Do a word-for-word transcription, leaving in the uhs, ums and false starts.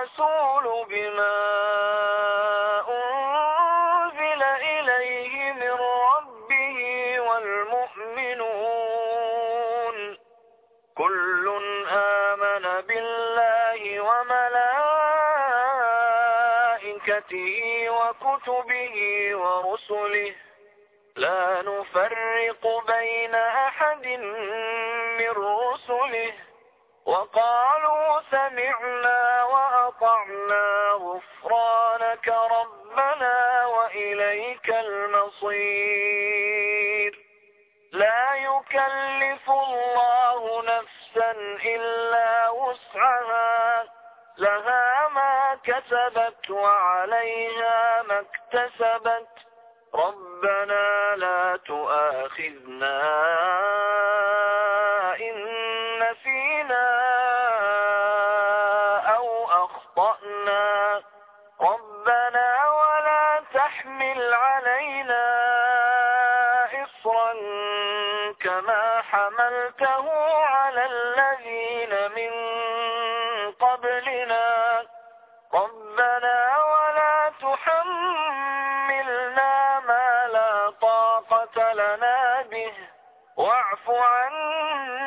الرسول بما أنزل إليه من ربه والمؤمنون كل آمن بالله وملائكته وكتبه ورسله لا نفرق بين أحد من رسله وقالوا سمعنا وأطعنا غفرانك ربنا وإليك المصير لا يكلف الله نفسا إلا وسعها لها ما كسبت وعليها ما اكتسبت ربنا لا تؤاخذنا إن نسينا أو أخطأنا ربنا ولا تحمل علينا إصرا كما حملته على الذين من قبلنا ربنا ولا تحملنا ما لا طاقة لنا به واعف عنا